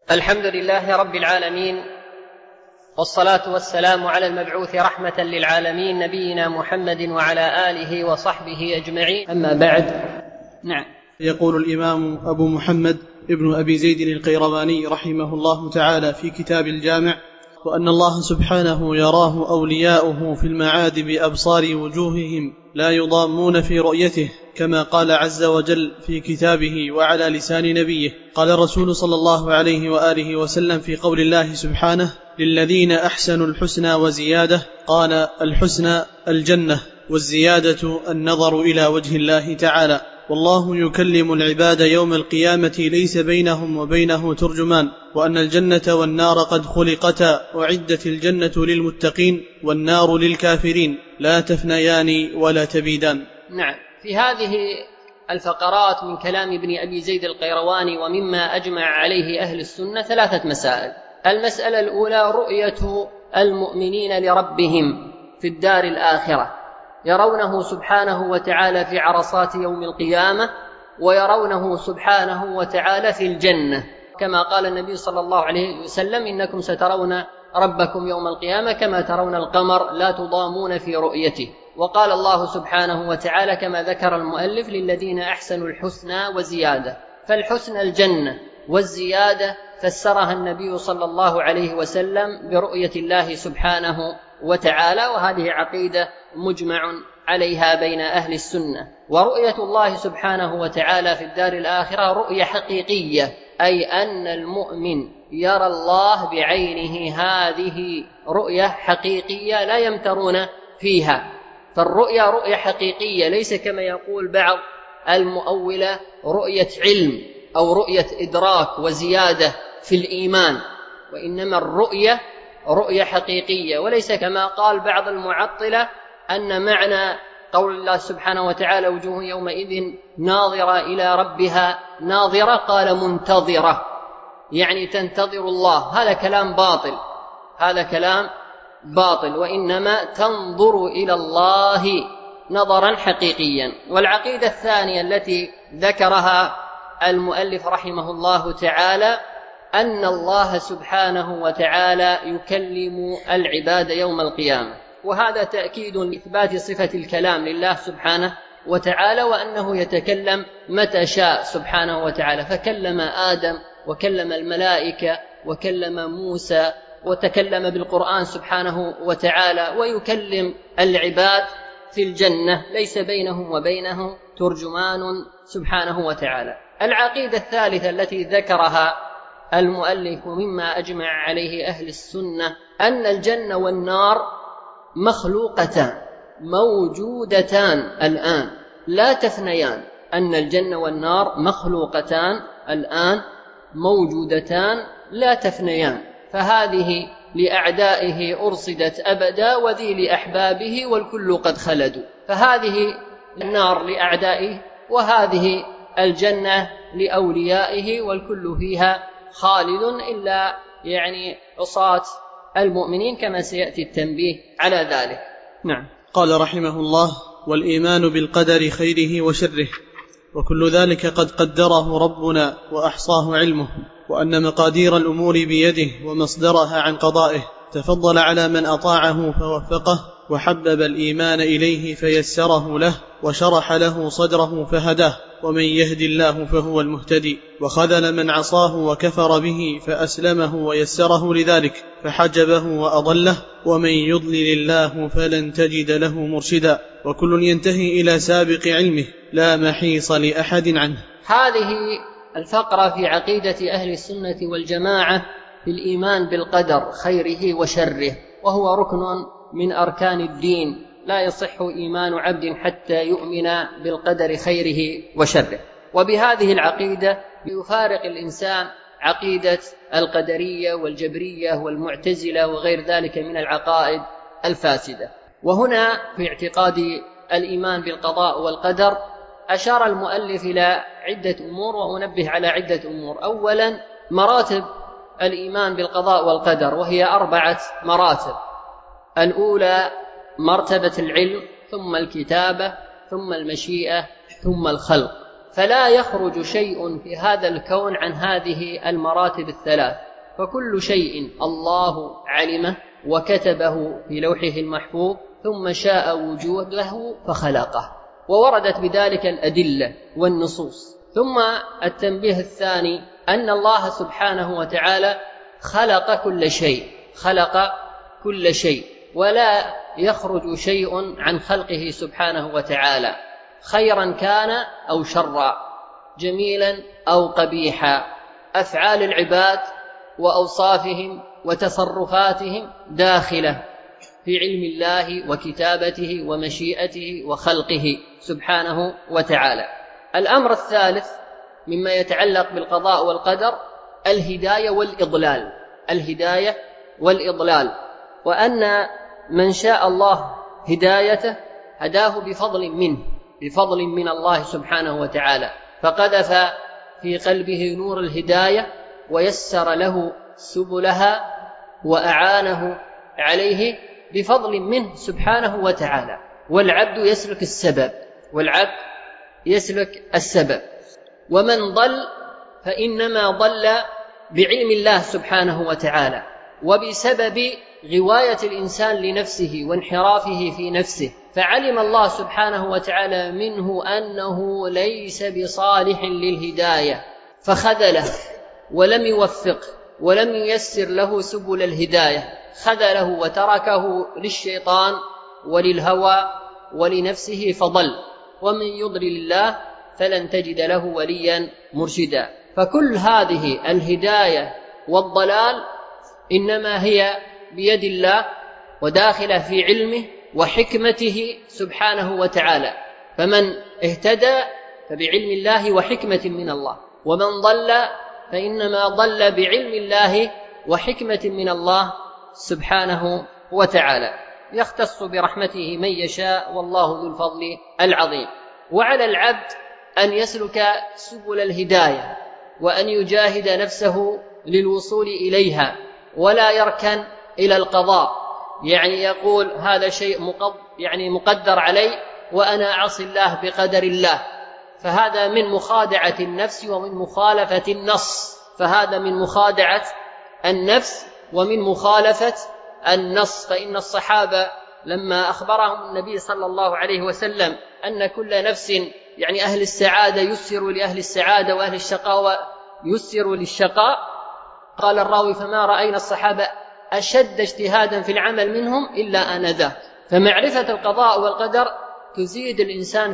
الحمد لله رب العالمين، والصلاة والسلام على المبعوث رحمة للعالمين نبينا محمد وعلى آله وصحبه أجمعين، أما بعد. نعم. يقول الإمام أبو محمد ابن أبي زيد القيرواني رحمه الله تعالى في كتاب الجامع: وأن الله سبحانه يراه أولياؤه في المعاد بأبصار وجوههم لا يضامون في رؤيته، كما قال عز وجل في كتابه وعلى لسان نبيه. قال الرسول صلى الله عليه وآله وسلم في قول الله سبحانه: للذين أحسنوا الحسنى وزيادة، قال الحسنى الجنة، والزيادة النظر إلى وجه الله تعالى. والله يكلم العباد يوم القيامة ليس بينهم وبينه ترجمان، وأن الجنة والنار قد خلقتا، أعدت الجنة للمتقين والنار للكافرين، لا تفنيان ولا تبيدان. نعم. في هذه الفقرات من كلام ابن أبي زيد القيرواني ومما أجمع عليه أهل السنة 3 مسائل. المسألة الأولى: رؤية المؤمنين لربهم في الدار الآخرة، يرونه سبحانه وتعالى في عرصات يوم القيامة، ويرونه سبحانه وتعالى في الجنة، كما قال النبي صلى الله عليه وسلم: إنكم سترون ربكم يوم القيامة كما ترون القمر لا تضامون في رؤيته. وقال الله سبحانه وتعالى كما ذكر المؤلف: للذين أحسنوا الحسنى وزيادة، فالحسنى الجنة، والزيادة فسرها النبي صلى الله عليه وسلم برؤية الله سبحانه وتعالى، وهذه عقيدة مجمع عليها بين أهل السنة. ورؤية الله سبحانه وتعالى في الدار الآخرة رؤية حقيقية، أي أن المؤمن يرى الله بعينه، هذه رؤية حقيقية لا يمترون فيها. فالرؤية رؤية حقيقية، ليس كما يقول بعض المؤولة رؤية علم أو رؤية إدراك وزيادة في الإيمان، وإنما الرؤية رؤية حقيقية، وليس كما قال بعض المعطلة أن معنى قول الله سبحانه وتعالى: وجوه يومئذ ناظرة إلى ربها ناظرة، قال منتظرة، يعني تنتظر الله. هذا كلام باطل، هذا كلام باطل، وإنما تنظر إلى الله نظرا حقيقيا. والعقيدة الثانية التي ذكرها المؤلف رحمه الله تعالى أن الله سبحانه وتعالى يكلم العباد يوم القيامة، وهذا تأكيد لإثبات صفة الكلام لله سبحانه وتعالى، وأنه يتكلم متى شاء سبحانه وتعالى، فكلم آدم وكلم الملائكة وكلم موسى وتكلم بالقرآن سبحانه وتعالى، ويكلم العباد في الجنة ليس بينهم وبينه ترجمان سبحانه وتعالى. العقيدة الثالثة التي ذكرها المؤلف مما أجمع عليه أهل السنة أن الجنة والنار مخلوقتان موجودتان الآن لا تفنيان، أن الجنة والنار مخلوقتان الآن موجودتان لا تفنيان، فهذه لأعدائه أرصدت أبدا، وذي لأحبابه والكل قد خلدوا. فهذه النار لأعدائه، وهذه الجنة لأوليائه، والكل فيها خالد، إلا عصاة المؤمنين كما سيأتي التنبيه على ذلك. نعم. قال رحمه الله: والإيمان بالقدر خيره وشره، وكل ذلك قد قدره ربنا وأحصاه علمه، وأن مقادير الأمور بيده ومصدرها عن قضائه، تفضل على من أطاعه فوفقه، وحبب الإيمان إليه فيسره له، وشرح له صدره فهداه، ومن يهد الله فهو المهتدي، وخذل من عصاه وكفر به فأسلمه ويسره لذلك، فحجبه وأضله، ومن يضلل الله فلن تجد له مرشدا، وكل ينتهي إلى سابق علمه لا محيص لأحد عنه. هذه الفقرة في عقيدة أهل السنة والجماعة في الإيمان بالقدر خيره وشره، وهو ركن من أركان الدين، لا يصح إيمان عبد حتى يؤمن بالقدر خيره وشره. وبهذه العقيدة يفارق الإنسان عقيدة القدرية والجبرية والمعتزلة وغير ذلك من العقائد الفاسدة. وهنا في اعتقاد الإيمان بالقضاء والقدر أشار المؤلف إلى عدة أمور، وأنبه على عدة أمور. أولا، مراتب الإيمان بالقضاء والقدر، وهي 4 مراتب. الأولى مرتبة العلم، ثم الكتابة، ثم المشيئة، ثم الخلق. فلا يخرج شيء في هذا الكون عن هذه المراتب الثلاث، فكل شيء الله علمه وكتبه في لوحه المحفوظ ثم شاء وجوده فخلقه، ووردت بذلك الأدلة والنصوص. ثم التنبيه الثاني أن الله سبحانه وتعالى خلق كل شيء ولا يخرج شيء عن خلقه سبحانه وتعالى، خيرا كان أو شرا، جميلا أو قبيحا. أفعال العباد وأوصافهم وتصرفاتهم داخلة في علم الله وكتابته ومشيئته وخلقه سبحانه وتعالى. الأمر الثالث مما يتعلق بالقضاء والقدر الهداية والإضلال، وأن من شاء الله هدايته هداه بفضل من الله سبحانه وتعالى، فقذف في قلبه نور الهداية ويسر له سبلها وأعانه عليه بفضل منه سبحانه وتعالى. والعبد يسلك السبب، ومن ضل فإنما ضل بعلم الله سبحانه وتعالى وبسبب غواية الإنسان لنفسه وانحرافه في نفسه، فعلم الله سبحانه وتعالى منه أنه ليس بصالح للهداية فخذله ولم يوفق ولم ييسر له سبل الهداية، خذله وتركه للشيطان وللهوى ولنفسه فضل، ومن يضلل الله فلن تجد له وليا مرشدا. فكل هذه الهداية والضلال إنما هي بيد الله وداخلة في علمه وحكمته سبحانه وتعالى، فمن اهتدى فبعلم الله وحكمة من الله، ومن ضل فإنما ضل بعلم الله وحكمة من الله سبحانه وتعالى، يختص برحمته من يشاء والله ذو الفضل العظيم. وعلى العبد أن يسلك سبل الهداية وأن يجاهد نفسه للوصول إليها، ولا يركن إلى القضاء، يعني يقول هذا شيء مقدر علي وأنا أعصي الله بقدر الله، فهذا من مخادعة النفس ومن مخالفة النص، ومن مخالفة النص. فإن الصحابة لما أخبرهم النبي صلى الله عليه وسلم أن كل نفس أهل السعادة يسر لأهل السعادة وأهل الشقاوة يسر للشقاء، قال الراوي فما رأينا الصحابة أشد اجتهادا في العمل منهم إلا آنذاك. فمعرفة القضاء والقدر تزيد الإنسان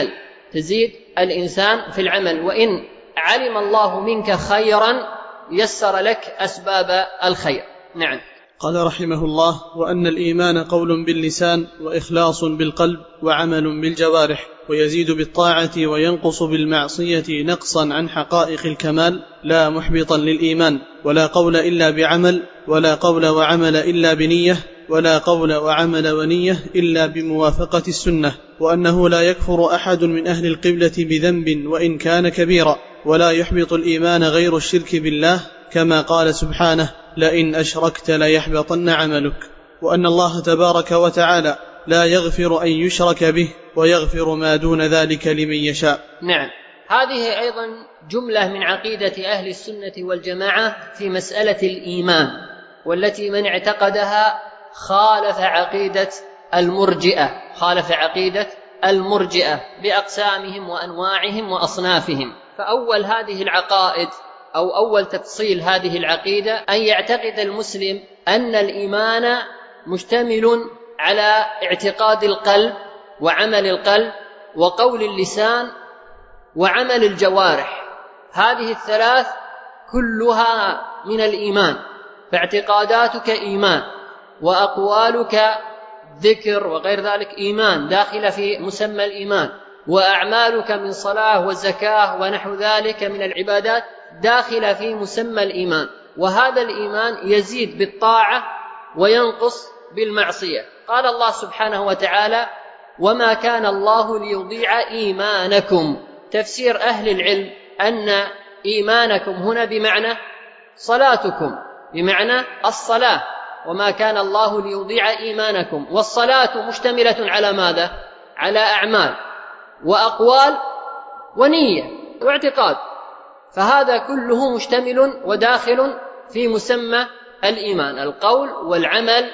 في العمل، وإن علم الله منك خيرا يسر لك أسباب الخير. نعم. قال رحمه الله: وأن الإيمان قول باللسان وإخلاص بالقلب وعمل بالجوارح، ويزيد بالطاعة وينقص بالمعصية نقصا عن حقائق الكمال، لا محبطا للإيمان، ولا قول إلا بعمل، ولا قول وعمل إلا بنية، ولا قول وعمل ونية إلا بموافقة السنة، وأنه لا يكفر أحد من أهل القبلة بذنب وإن كان كبيرا، ولا يحبط الإيمان غير الشرك بالله، كما قال سبحانه: لئن أشركت ليحبطن عملك. وأن الله تبارك وتعالى لا يغفر أن يشرك به ويغفر ما دون ذلك لمن يشاء. نعم. هذه أيضا جملة من عقيدة أهل السنة والجماعة في مسألة الإيمان، والتي من اعتقدها خالف عقيدة المرجئة بأقسامهم وأنواعهم وأصنافهم. فأول هذه العقائد أو أول تفصيل هذه العقيدة أن يعتقد المسلم أن الإيمان مشتمل على اعتقاد القلب وعمل القلب وقول اللسان وعمل الجوارح، هذه الثلاث كلها من الإيمان، فاعتقاداتك إيمان، وأقوالك ذكر وغير ذلك إيمان داخل في مسمى الإيمان، وأعمالك من صلاة وزكاة ونحو ذلك من العبادات داخل في مسمى الإيمان. وهذا الإيمان يزيد بالطاعة وينقص بالمعصية. قال الله سبحانه وتعالى: وما كان الله ليضيع إيمانكم. تفسير أهل العلم أن إيمانكم هنا بمعنى صلاتكم، بمعنى الصلاة، وما كان الله ليضيع إيمانكم. والصلاة مشتملة على ماذا؟ على أعمال وأقوال ونية واعتقاد، فهذا كله مشتمل وداخل في مسمى الإيمان، القول والعمل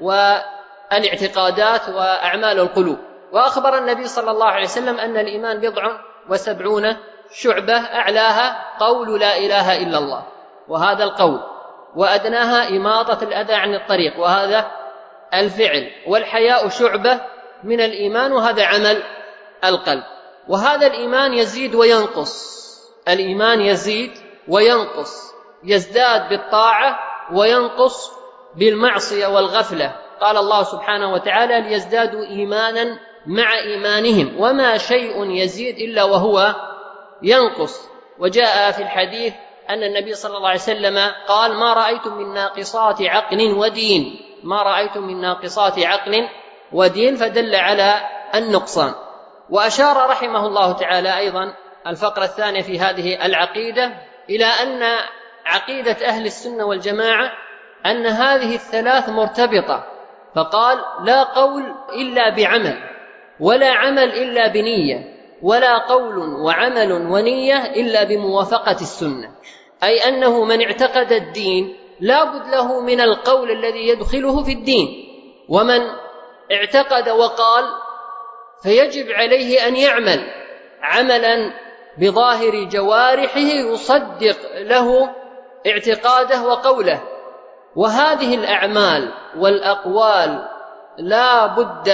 والاعتقادات وأعمال القلوب. وأخبر النبي صلى الله عليه وسلم أن الإيمان 70 شعبة، أعلاها قول لا إله إلا الله، وهذا القول، وأدناها إماطة الأذى عن الطريق، وهذا الفعل، والحياء شعبة من الإيمان، وهذا عمل القلب. وهذا الإيمان يزيد وينقص، الإيمان يزيد وينقص، يزداد بالطاعة وينقص بالمعصية والغفلة. قال الله سبحانه وتعالى: ليزدادوا إيمانا مع إيمانهم وما شيء يزيد إلا وهو ينقص. وجاء في الحديث أن النبي صلى الله عليه وسلم قال: ما رأيتم من ناقصات عقل ودين، ما رأيتم من ناقصات عقل ودين، فدل على النقصان. وأشار رحمه الله تعالى أيضا الفقرة الثانية في هذه العقيدة إلى أن عقيدة أهل السنة والجماعة أن هذه الثلاث مرتبطة، فقال: لا قول إلا بعمل، ولا عمل إلا بنية، ولا قول وعمل ونية إلا بموافقة السنة. أي أنه من اعتقد الدين لا بد له من القول الذي يدخله في الدين، ومن اعتقد وقال فيجب عليه أن يعمل عملا بظاهر جوارحه يصدق له اعتقاده وقوله. وهذه الأعمال والأقوال لا بد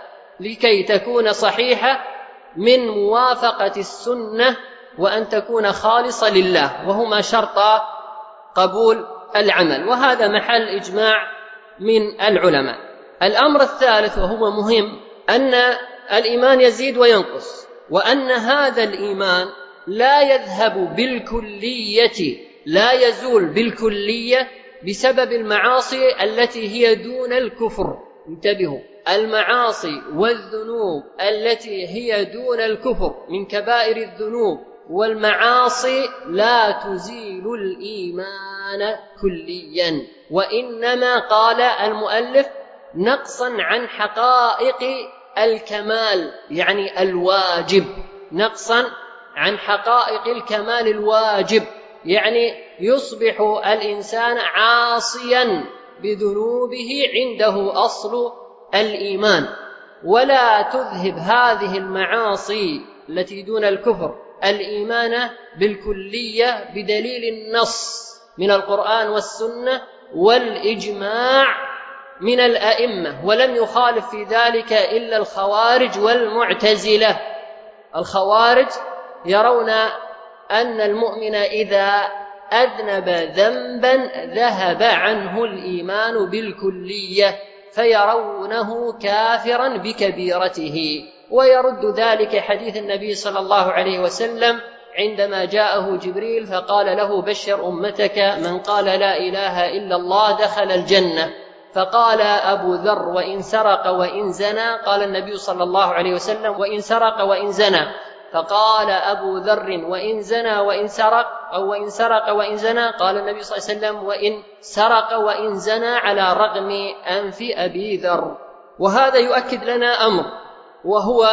لكي تكون صحيحة من موافقة السنة، وأن تكون خالصة لله، وهما شرطا قبول العمل، وهذا محل إجماع من العلماء. الأمر الثالث وهو مهم، أن الإيمان يزيد وينقص، وأن هذا الإيمان لا يذهب بالكلية، لا يزول بالكلية بسبب المعاصي التي هي دون الكفر. انتبهوا، المعاصي والذنوب التي هي دون الكفر من كبائر الذنوب والمعاصي لا تزيل الإيمان كليا، وإنما قال المؤلف نقصا عن حقائق الكمال، يعني الواجب، نقصا عن حقائق الكمال الواجب، يعني يصبح الإنسان عاصيا بذنوبه عنده أصل الإيمان، ولا تذهب هذه المعاصي التي دون الكفر الإيمان بالكلية بدليل النص من القرآن والسنة والإجماع من الأئمة، ولم يخالف في ذلك إلا الخوارج والمعتزلة. الخوارج يرون أن المؤمن إذا أذنب ذنبا ذهب عنه الإيمان بالكلية، فيرونه كافرا بكبيرته. ويرد ذلك حديث النبي صلى الله عليه وسلم عندما جاءه جبريل فقال له: بشر أمتك من قال لا إله إلا الله دخل الجنة. فقال أبو ذر: وإن سرق وإن زنى؟ قال النبي صلى الله عليه وسلم: وإن سرق وإن زنى. فقال أبو ذر: وإن زنى وإن سرق، أو وإن سرق وإن زنى؟ قال النبي صلى الله عليه وسلم: وإن سرق وإن زنى، على رغم أنف أبي ذر. وهذا يؤكد لنا أمر، وهو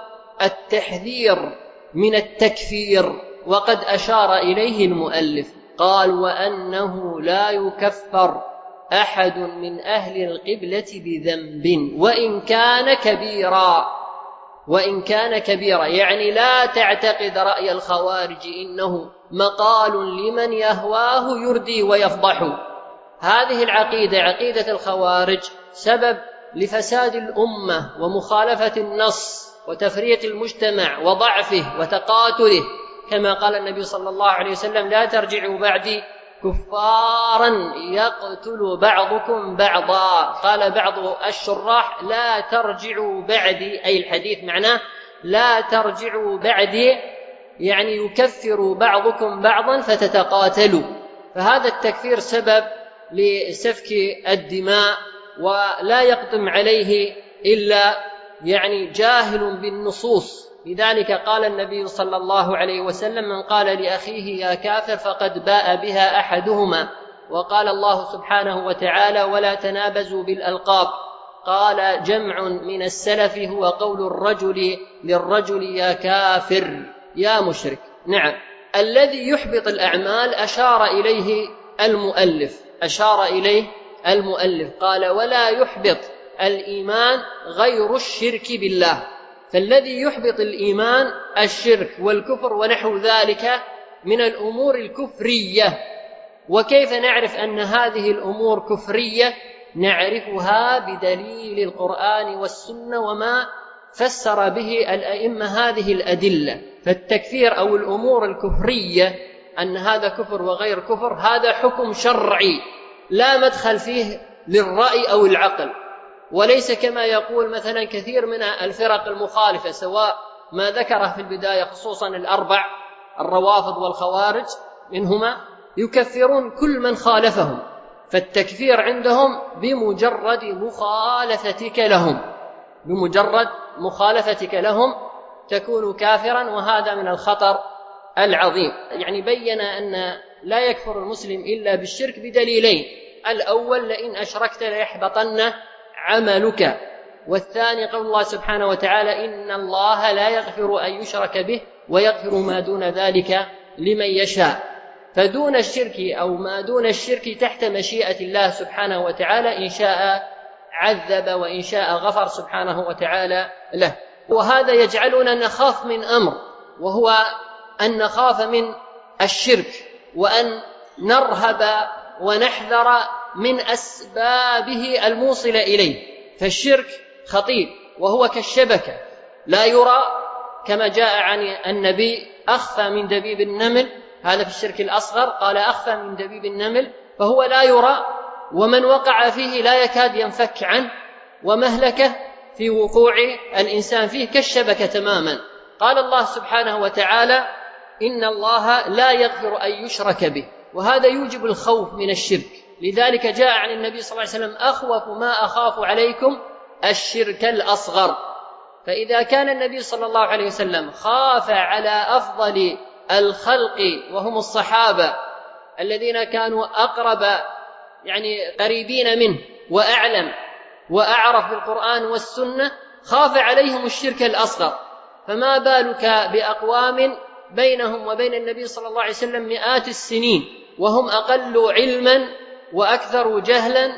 التحذير من التكفير، وقد أشار إليه المؤلف، قال: وأنه لا يكفر أحد من أهل القبلة بذنب وإن كان كبيرا، وإن كان كبيرا، يعني لا تعتقد رأي الخوارج إنه مقال لمن يهواه يردي ويفضح. هذه العقيدة، عقيدة الخوارج، سبب لفساد الأمة ومخالفة النص وتفريق المجتمع وضعفه وتقاتله، كما قال النبي صلى الله عليه وسلم: لا ترجعوا بعدي كفارا يقتل بعضكم بعضا. قال بعض الشراح: لا ترجعوا بعدي، أي الحديث معناه لا ترجعوا بعدي، يعني يكفر بعضكم بعضا فتتقاتلوا. فهذا التكفير سبب لسفك الدماء، ولا يقدم عليه إلا يعني جاهل بالنصوص. لذلك قال النبي صلى الله عليه وسلم: من قال لأخيه يا كافر فقد باء بها أحدهما. وقال الله سبحانه وتعالى: ولا تنابزوا بالألقاب. قال جمع من السلف: هو قول الرجل للرجل يا كافر، يا مشرك. نعم، الذي يحبط الأعمال أشار إليه المؤلف قال: ولا يحبط الإيمان غير الشرك بالله. فالذي يحبط الإيمان الشرك والكفر ونحو ذلك من الأمور الكفرية. وكيف نعرف أن هذه الأمور كفرية؟ نعرفها بدليل القرآن والسنة وما فسر به الأئمة هذه الأدلة. فالتكفير أو الأمور الكفرية أن هذا كفر وغير كفر، هذا حكم شرعي لا مدخل فيه للرأي أو العقل، وليس كما يقول مثلا كثير من الفرق المخالفة، سواء ما ذكره في البداية خصوصا الأربع، الروافض والخوارج منهما، يكفرون كل من خالفهم. فالتكفير عندهم بمجرد مخالفتك لهم تكون كافرا، وهذا من الخطر العظيم. يعني بين أن لا يكفر المسلم إلا بالشرك بدليلين: الأول لئن أشركت ليحبطن عملك، والثاني قول الله سبحانه وتعالى: إن الله لا يغفر أن يشرك به ويغفر ما دون ذلك لمن يشاء. فدون الشرك أو ما دون الشرك تحت مشيئة الله سبحانه وتعالى، إن شاء عذب وإن شاء غفر سبحانه وتعالى له. وهذا يجعلنا نخاف من أمر، وهو أن نخاف من الشرك، وأن نرهب ونحذر من أسبابه الموصلة إليه. فالشرك خطير، وهو كالشبكة لا يرى، كما جاء عن النبي: أخفى من دبيب النمل. هذا في الشرك الأصغر، قال: أخفى من دبيب النمل، فهو لا يرى، ومن وقع فيه لا يكاد ينفك عنه، ومهلكه في وقوع الإنسان فيه كالشبكة تماما. قال الله سبحانه وتعالى: إن الله لا يغفر أن يشرك به، وهذا يوجب الخوف من الشرك. لذلك جاء عن النبي صلى الله عليه وسلم: أخوف ما أخاف عليكم الشرك الأصغر. فإذا كان النبي صلى الله عليه وسلم خاف على أفضل الخلق وهم الصحابة الذين كانوا أقرب، يعني قريبين منه وأعلم وأعرف بالقرآن والسنة، خاف عليهم الشرك الأصغر، فما بالك بأقوام بينهم وبين النبي صلى الله عليه وسلم مئات السنين، وهم أقل علما وأكثر جهلا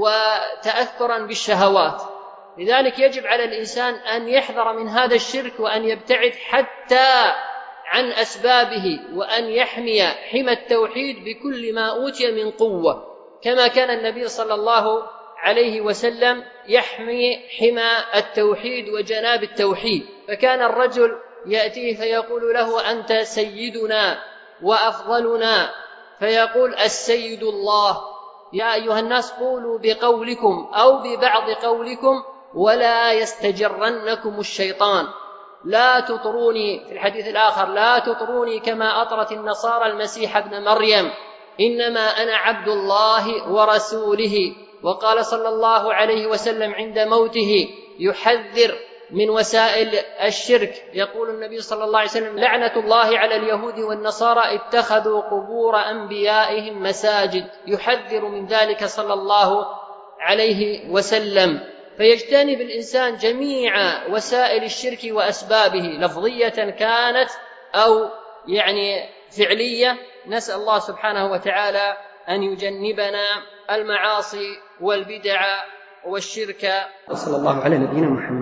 وتأثرا بالشهوات. لذلك يجب على الإنسان أن يحذر من هذا الشرك، وأن يبتعد حتى عن أسبابه، وأن يحمي حمى التوحيد بكل ما أوتي من قوة، كما كان النبي صلى الله عليه وسلم يحمي حمى التوحيد وجناب التوحيد. فكان الرجل يأتيه فيقول له: أنت سيدنا وأفضلنا، فيقول: السيد الله. يا أيها الناس قولوا بقولكم أو ببعض قولكم ولا يستجرنكم الشيطان، لا تطروني، في الحديث الآخر: لا تطروني كما أطرت النصارى المسيح ابن مريم، إنما أنا عبد الله ورسوله. وقال صلى الله عليه وسلم عند موته يحذر من وسائل الشرك، يقول النبي صلى الله عليه وسلم: لعنة الله على اليهود والنصارى اتخذوا قبور أنبيائهم مساجد. يحذر من ذلك صلى الله عليه وسلم. فيجتنب الإنسان جميع وسائل الشرك وأسبابه، لفظية كانت أو يعني فعلية. نسأل الله سبحانه وتعالى أن يجنبنا المعاصي والبدع والشرك. وصلى الله على نبينا محمد.